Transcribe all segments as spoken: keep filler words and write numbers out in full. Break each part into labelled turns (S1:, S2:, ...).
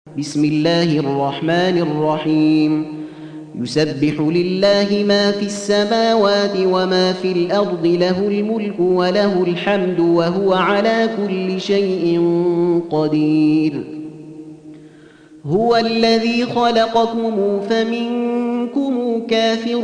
S1: بسم الله الرحمن الرحيم يسبح لله ما في السماوات وما في الأرض له الملك وله الحمد وهو على كل شيء قدير هو الذي خلقكم فمنكم كافر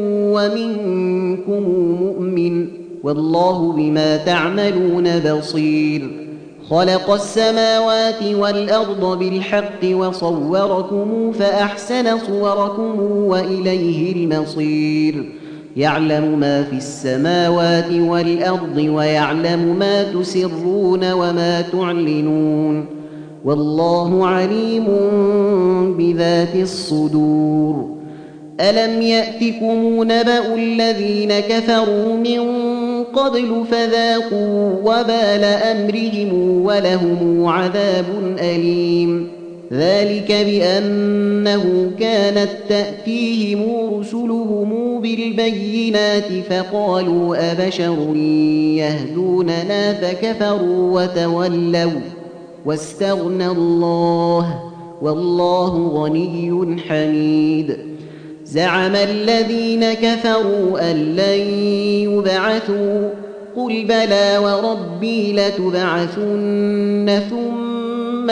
S1: ومنكم مؤمن والله بما تعملون بصير خلق السماوات والأرض بالحق وصوركم فأحسن صوركم وإليه المصير يعلم ما في السماوات والأرض ويعلم ما تسرون وما تعلنون والله عليم بذات الصدور ألم يأتكم نبأ الذين كفروا من قبل فذاقوا وبال أمرهم ولهم عذاب أليم ذلك بأنه كانت تأتيهم رسلهم بالبينات فقالوا أبشر يهدوننا فكفروا وتولوا واستغنى الله والله غني حميد زعم الذين كفروا أن لن يبعثوا قل بلى وربي لتبعثن ثم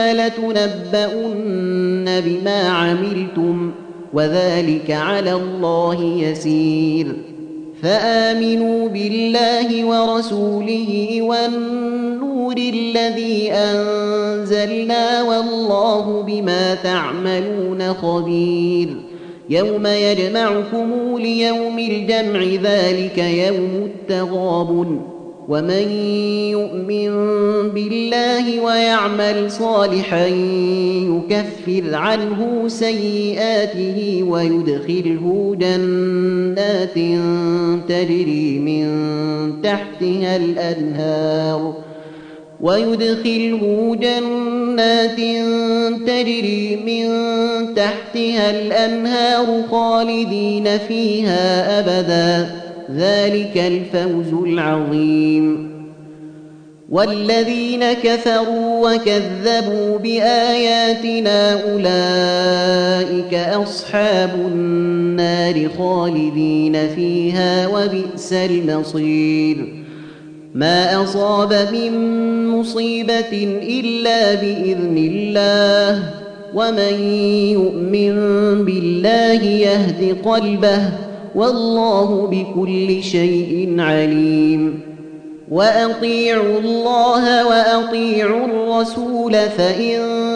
S1: لتنبؤن بما عملتم وذلك على الله يسير فآمنوا بالله ورسوله والنور الذي أنزلنا والله بما تعملون خبير يوم يجمعكم ليوم الجمع ذلك يوم التغابن ومن يؤمن بالله ويعمل صالحا يكفر عنه سيئاته ويدخله جنات تجري من تحتها الأنهار ويدخله جنات تجري من تحتها الأنهار خالدين فيها أبدا ذلك الفوز العظيم والذين كفروا وكذبوا بآياتنا أولئك أصحاب النار خالدين فيها وبئس المصير ما أصاب من مصيبة إلا بإذن الله ومن يؤمن بالله يهد قلبه والله بكل شيء عليم وأطيعوا الله وأطيعوا الرسول فإن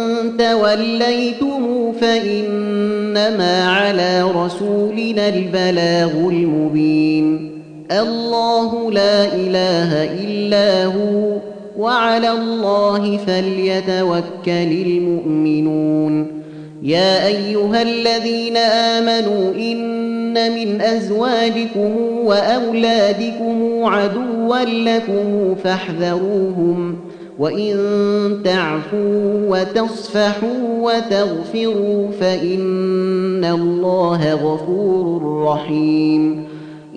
S1: توليتم فإنما على رسولنا البلاغ المبين الله لا إله إلا هو وعلى الله فليتوكل المؤمنون يا أيها الذين آمنوا إن من أزواجكم وأولادكم عدوا لكم فاحذروهم وإن تعفوا وتصفحوا وتغفروا فإن الله غفور رحيم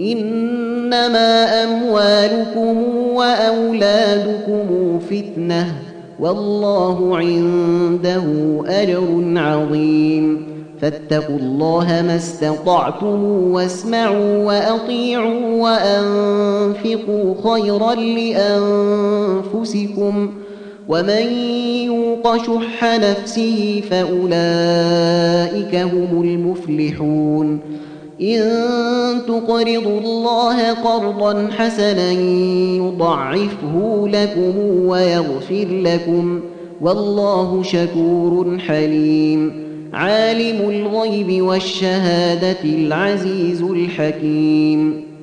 S1: إنما أموالكم وأولادكم فتنة والله عنده أجر عظيم فاتقوا الله ما استطعتم واسمعوا وأطيعوا وأنفقوا خيرا لأنفسكم ومن يوق شح نفسه فأولئك هم المفلحون إن تقرضوا الله قرضا حسنا يضعفه لكم ويغفر لكم والله شكور حليم عالم الغيب والشهادة العزيز الحكيم